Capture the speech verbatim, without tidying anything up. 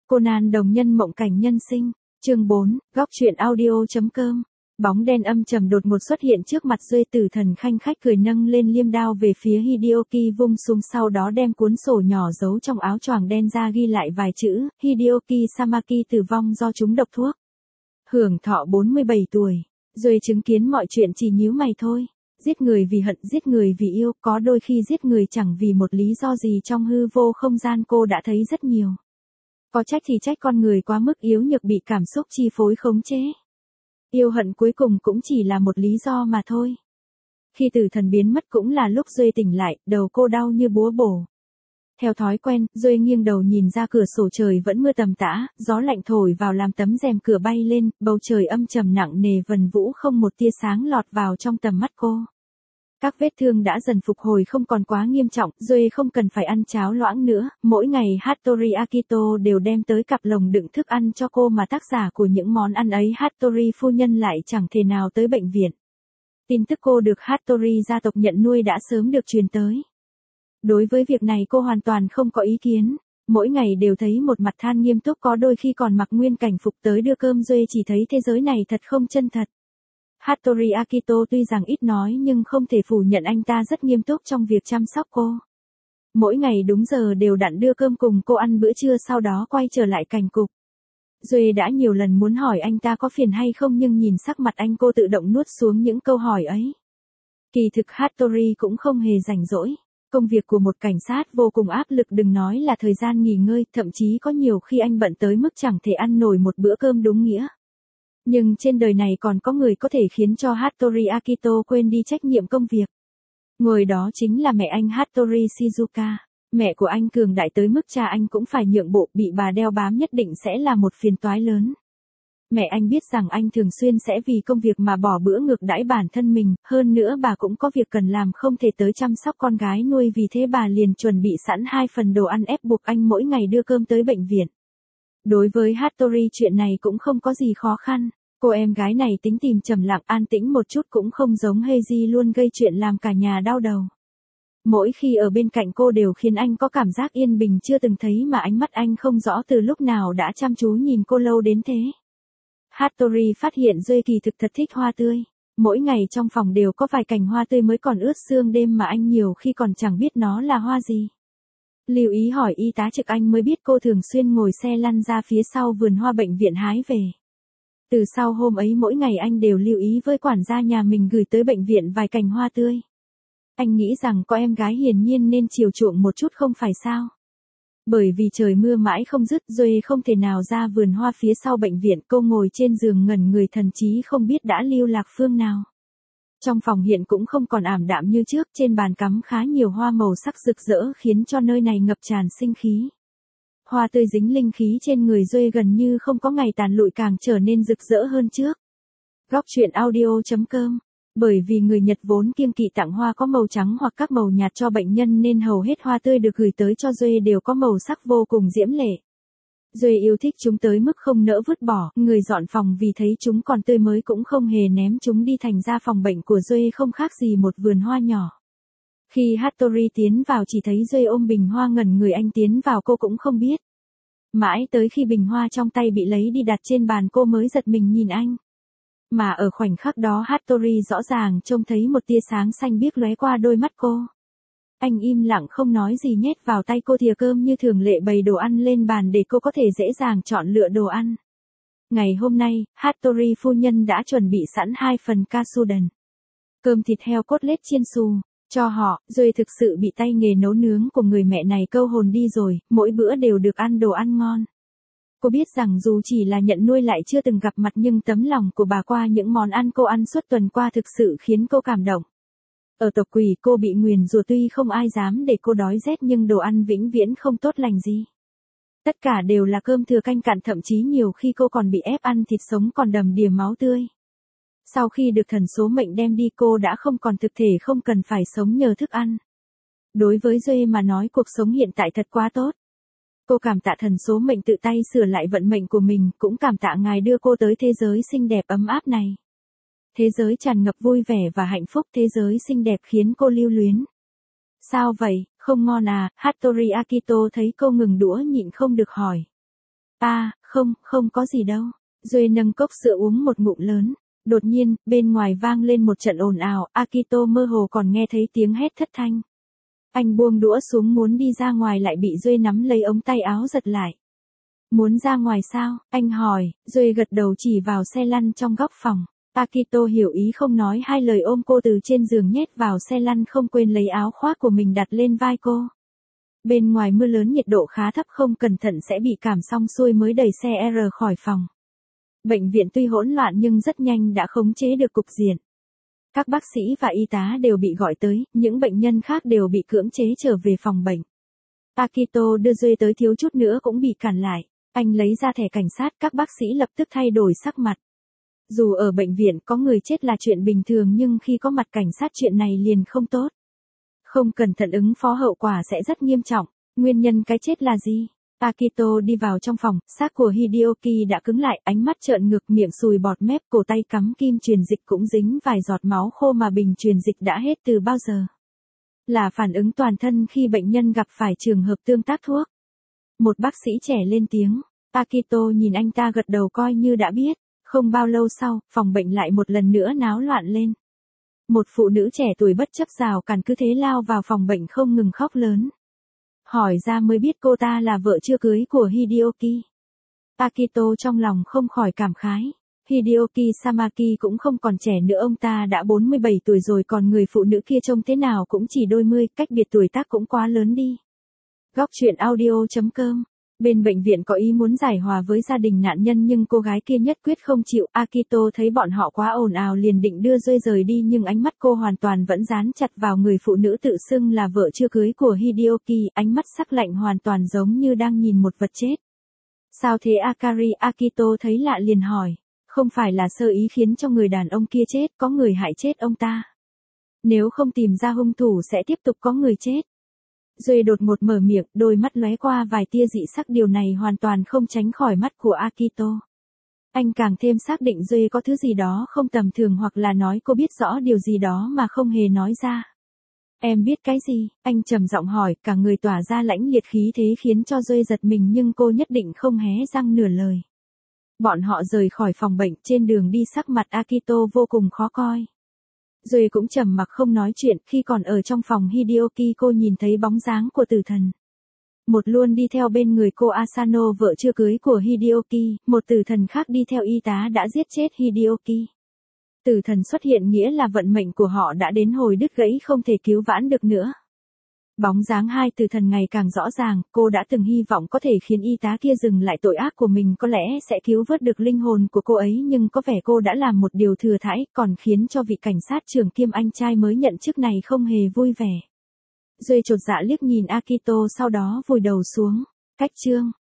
Conan đồng nhân mộng cảnh nhân sinh, chương bốn, góc truyện audio.com. Bóng đen âm trầm đột ngột xuất hiện trước mặt Duệ. Tử Thần khanh khách cười nâng lên liêm đao về phía Hideo vung xuống, sau đó đem cuốn sổ nhỏ giấu trong áo choàng đen ra ghi lại vài chữ, Hideo Samaki tử vong do trúng độc thuốc. Hưởng thọ bốn mươi bảy tuổi. Duệ chứng kiến mọi chuyện chỉ nhíu mày thôi. Giết người vì hận, giết người vì yêu, có đôi khi giết người chẳng vì một lý do gì trong hư vô không gian cô đã thấy rất nhiều. Có trách thì trách con người quá mức yếu nhược bị cảm xúc chi phối khống chế. Yêu hận cuối cùng cũng chỉ là một lý do mà thôi. Khi Tử Thần biến mất cũng là lúc Duệ tỉnh lại, đầu cô đau như búa bổ. Theo thói quen, Duệ nghiêng đầu nhìn ra cửa sổ, trời vẫn mưa tầm tã, gió lạnh thổi vào làm tấm rèm cửa bay lên, bầu trời âm trầm nặng nề vần vũ, không một tia sáng lọt vào trong tầm mắt cô. Các vết thương đã dần phục hồi không còn quá nghiêm trọng, Duệ không cần phải ăn cháo loãng nữa, mỗi ngày Hattori Akito đều đem tới cặp lồng đựng thức ăn cho cô mà tác giả của những món ăn ấy Hattori phu nhân lại chẳng thể nào tới bệnh viện. Tin tức cô được Hattori gia tộc nhận nuôi đã sớm được truyền tới. Đối với việc này cô hoàn toàn không có ý kiến, mỗi ngày đều thấy một mặt than nghiêm túc, có đôi khi còn mặc nguyên cảnh phục tới đưa cơm. Duệ chỉ thấy thế giới này thật không chân thật. Hattori Akito tuy rằng ít nói nhưng không thể phủ nhận anh ta rất nghiêm túc trong việc chăm sóc cô. Mỗi ngày đúng giờ đều đặn đưa cơm cùng cô ăn bữa trưa, sau đó quay trở lại cảnh cục. Duệ đã nhiều lần muốn hỏi anh ta có phiền hay không nhưng nhìn sắc mặt anh, cô tự động nuốt xuống những câu hỏi ấy. Kỳ thực Hattori cũng không hề rảnh rỗi. Công việc của một cảnh sát vô cùng áp lực, đừng nói là thời gian nghỉ ngơi, thậm chí có nhiều khi anh bận tới mức chẳng thể ăn nổi một bữa cơm đúng nghĩa. Nhưng trên đời này còn có người có thể khiến cho Hattori Akito quên đi trách nhiệm công việc. Người đó chính là mẹ anh Hattori Shizuka. Mẹ của anh cường đại tới mức cha anh cũng phải nhượng bộ, bị bà đeo bám nhất định sẽ là một phiền toái lớn. Mẹ anh biết rằng anh thường xuyên sẽ vì công việc mà bỏ bữa ngược đãi bản thân mình, hơn nữa bà cũng có việc cần làm không thể tới chăm sóc con gái nuôi, vì thế bà liền chuẩn bị sẵn hai phần đồ ăn ép buộc anh mỗi ngày đưa cơm tới bệnh viện. Đối với Hattori chuyện này cũng không có gì khó khăn. Cô em gái này tính tìm trầm lặng an tĩnh một chút, cũng không giống Heiji luôn gây chuyện làm cả nhà đau đầu. Mỗi khi ở bên cạnh cô đều khiến anh có cảm giác yên bình chưa từng thấy, mà ánh mắt anh không rõ từ lúc nào đã chăm chú nhìn cô lâu đến thế. Hattori phát hiện Duệ kỳ thực thật thích hoa tươi. Mỗi ngày trong phòng đều có vài cành hoa tươi mới còn ướt sương đêm mà anh nhiều khi còn chẳng biết nó là hoa gì. Lưu ý hỏi y tá trực, anh mới biết cô thường xuyên ngồi xe lăn ra phía sau vườn hoa bệnh viện hái về. Từ sau hôm ấy mỗi ngày anh đều lưu ý với quản gia nhà mình gửi tới bệnh viện vài cành hoa tươi. Anh nghĩ rằng có em gái hiển nhiên nên chiều chuộng một chút không phải sao. Bởi vì trời mưa mãi không dứt, Duệ không thể nào ra vườn hoa phía sau bệnh viện, cô ngồi trên giường ngẩn người, thần trí không biết đã lưu lạc phương nào. Trong phòng hiện cũng không còn ảm đạm như trước, trên bàn cắm khá nhiều hoa màu sắc rực rỡ khiến cho nơi này ngập tràn sinh khí. Hoa tươi dính linh khí trên người Duệ gần như không có ngày tàn lụi, càng trở nên rực rỡ hơn trước. Góc truyện audio.com. Bởi vì người Nhật vốn kiêng kỵ tặng hoa có màu trắng hoặc các màu nhạt cho bệnh nhân nên hầu hết hoa tươi được gửi tới cho Duệ đều có màu sắc vô cùng diễm lệ. Duệ yêu thích chúng tới mức không nỡ vứt bỏ, người dọn phòng vì thấy chúng còn tươi mới cũng không hề ném chúng đi, thành ra phòng bệnh của Duệ không khác gì một vườn hoa nhỏ. Khi Hattori tiến vào chỉ thấy Duệ ôm bình hoa ngẩn người, anh tiến vào cô cũng không biết. Mãi tới khi bình hoa trong tay bị lấy đi đặt trên bàn cô mới giật mình nhìn anh. Mà ở khoảnh khắc đó Hattori rõ ràng trông thấy một tia sáng xanh biếc lóe qua đôi mắt cô. Anh im lặng không nói gì, nhét vào tay cô thìa cơm như thường lệ, bày đồ ăn lên bàn để cô có thể dễ dàng chọn lựa đồ ăn. Ngày hôm nay, Hattori phu nhân đã chuẩn bị sẵn hai phần katsuden. Cơm thịt heo cốt lết chiên xù. Cho họ. Duệ thực sự bị tay nghề nấu nướng của người mẹ này câu hồn đi rồi, mỗi bữa đều được ăn đồ ăn ngon. Cô biết rằng dù chỉ là nhận nuôi lại chưa từng gặp mặt nhưng tấm lòng của bà qua những món ăn cô ăn suốt tuần qua thực sự khiến cô cảm động. Ở tộc Quỷ cô bị nguyền rủa, tuy không ai dám để cô đói rét nhưng đồ ăn vĩnh viễn không tốt lành gì. Tất cả đều là cơm thừa canh cạn, thậm chí nhiều khi cô còn bị ép ăn thịt sống còn đầm đìa máu tươi. Sau khi được thần số mệnh đem đi, cô đã không còn thực thể, không cần phải sống nhờ thức ăn. Đối với Duệ mà nói cuộc sống hiện tại thật quá tốt. Cô cảm tạ thần số mệnh tự tay sửa lại vận mệnh của mình, cũng cảm tạ ngài đưa cô tới thế giới xinh đẹp ấm áp này. Thế giới tràn ngập vui vẻ và hạnh phúc, thế giới xinh đẹp khiến cô lưu luyến. Sao vậy, không ngon à? Hattori Akito thấy cô ngừng đũa nhịn không được hỏi. À, không, không có gì đâu. Duệ nâng cốc sữa uống một ngụm lớn. Đột nhiên, bên ngoài vang lên một trận ồn ào, Akito mơ hồ còn nghe thấy tiếng hét thất thanh. Anh buông đũa xuống muốn đi ra ngoài lại bị Duệ nắm lấy ống tay áo giật lại. Muốn ra ngoài sao? Anh hỏi, Duệ gật đầu chỉ vào xe lăn trong góc phòng. Akito hiểu ý không nói hai lời ôm cô từ trên giường nhét vào xe lăn không quên lấy áo khoác của mình đặt lên vai cô. Bên ngoài mưa lớn nhiệt độ khá thấp không cẩn thận sẽ bị cảm xong xuôi mới đẩy xe R khỏi phòng. Bệnh viện tuy hỗn loạn nhưng rất nhanh đã khống chế được cục diện. Các bác sĩ và y tá đều bị gọi tới, những bệnh nhân khác đều bị cưỡng chế trở về phòng bệnh. Akito đưa Duệ tới thiếu chút nữa cũng bị cản lại. Anh lấy ra thẻ cảnh sát, các bác sĩ lập tức thay đổi sắc mặt. Dù ở bệnh viện có người chết là chuyện bình thường nhưng khi có mặt cảnh sát chuyện này liền không tốt. Không cẩn thận ứng phó hậu quả sẽ rất nghiêm trọng. Nguyên nhân cái chết là gì? Akito đi vào trong phòng, xác của Hideoki đã cứng lại, ánh mắt trợn ngược, miệng sùi bọt mép, cổ tay cắm kim truyền dịch cũng dính vài giọt máu khô mà bình truyền dịch đã hết từ bao giờ. Là phản ứng toàn thân khi bệnh nhân gặp phải trường hợp tương tác thuốc. Một bác sĩ trẻ lên tiếng. Akito nhìn anh ta gật đầu coi như đã biết. Không bao lâu sau, phòng bệnh lại một lần nữa náo loạn lên. Một phụ nữ trẻ tuổi bất chấp rào cản cứ thế lao vào phòng bệnh không ngừng khóc lớn. Hỏi ra mới biết cô ta là vợ chưa cưới của Hideoki. Akito trong lòng không khỏi cảm khái. Hideoki Samaki cũng không còn trẻ nữa, ông ta đã bốn mươi bảy tuổi rồi, còn người phụ nữ kia trông thế nào cũng chỉ đôi mươi, cách biệt tuổi tác cũng quá lớn đi. Góc truyện audio chấm com. Bên bệnh viện có ý muốn giải hòa với gia đình nạn nhân nhưng cô gái kia nhất quyết không chịu. Akito thấy bọn họ quá ồn ào liền định đưa Duệ rời đi nhưng ánh mắt cô hoàn toàn vẫn dán chặt vào người phụ nữ tự xưng là vợ chưa cưới của Hideoki, ánh mắt sắc lạnh hoàn toàn giống như đang nhìn một vật chết. Sao thế Akari? Akito thấy lạ liền hỏi. Không phải là sơ ý khiến cho người đàn ông kia chết, có người hại chết ông ta. Nếu không tìm ra hung thủ sẽ tiếp tục có người chết. Duệ đột ngột mở miệng, đôi mắt lóe qua vài tia dị sắc, điều này hoàn toàn không tránh khỏi mắt của Akito. Anh càng thêm xác định Duệ có thứ gì đó không tầm thường hoặc là nói cô biết rõ điều gì đó mà không hề nói ra. Em biết cái gì? Anh trầm giọng hỏi, cả người tỏa ra lãnh liệt khí thế khiến cho Duệ giật mình nhưng cô nhất định không hé răng nửa lời. Bọn họ rời khỏi phòng bệnh, trên đường đi sắc mặt Akito vô cùng khó coi. Duệ cũng trầm mặc không nói chuyện, khi còn ở trong phòng Hideoki cô nhìn thấy bóng dáng của tử thần. Một luôn đi theo bên người cô Asano vợ chưa cưới của Hideoki, một tử thần khác đi theo y tá đã giết chết Hideoki. Tử thần xuất hiện nghĩa là vận mệnh của họ đã đến hồi đứt gãy không thể cứu vãn được nữa. Bóng dáng hai tử thần ngày càng rõ ràng, cô đã từng hy vọng có thể khiến y tá kia dừng lại tội ác của mình, có lẽ sẽ cứu vớt được linh hồn của cô ấy nhưng có vẻ cô đã làm một điều thừa thãi, còn khiến cho vị cảnh sát trưởng kiêm anh trai mới nhận chức này không hề vui vẻ. Duệ chột dạ liếc nhìn Akito sau đó vùi đầu xuống. Cách chương